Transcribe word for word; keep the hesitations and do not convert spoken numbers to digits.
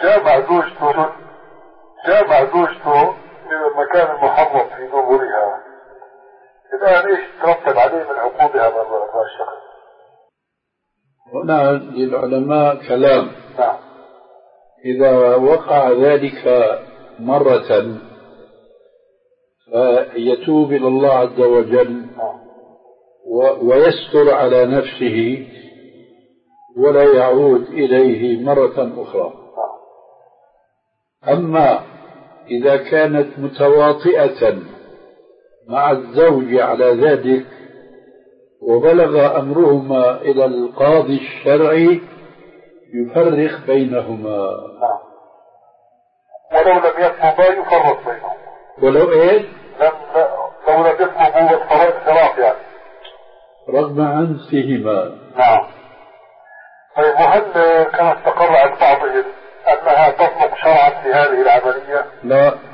جامع زوجته جامع زوجته في المكان المحرم في نظرها، الآن إيش ترتب عليه من عقوبة هذا الشخص؟ هنا للعلماء كلام. نعم. إذا وقع ذلك مرة فيتوب إلى الله عز وجل ويستر على نفسه ولا يعود إليه مرة أخرى. أما إذا كانت متواطئة مع الزوج على ذلك وبلغ أمرهما إلى القاضي الشرعي يفرق بينهما. ولو لم يفرضا يفرق بينهما. ولو إيه؟ لو لم يفرضوا الفراق يعني رغم عنفهما. نعم. طيب وهل كان استقر عن بعضهم أنها تطلق شرعا في هذه العملية؟ لا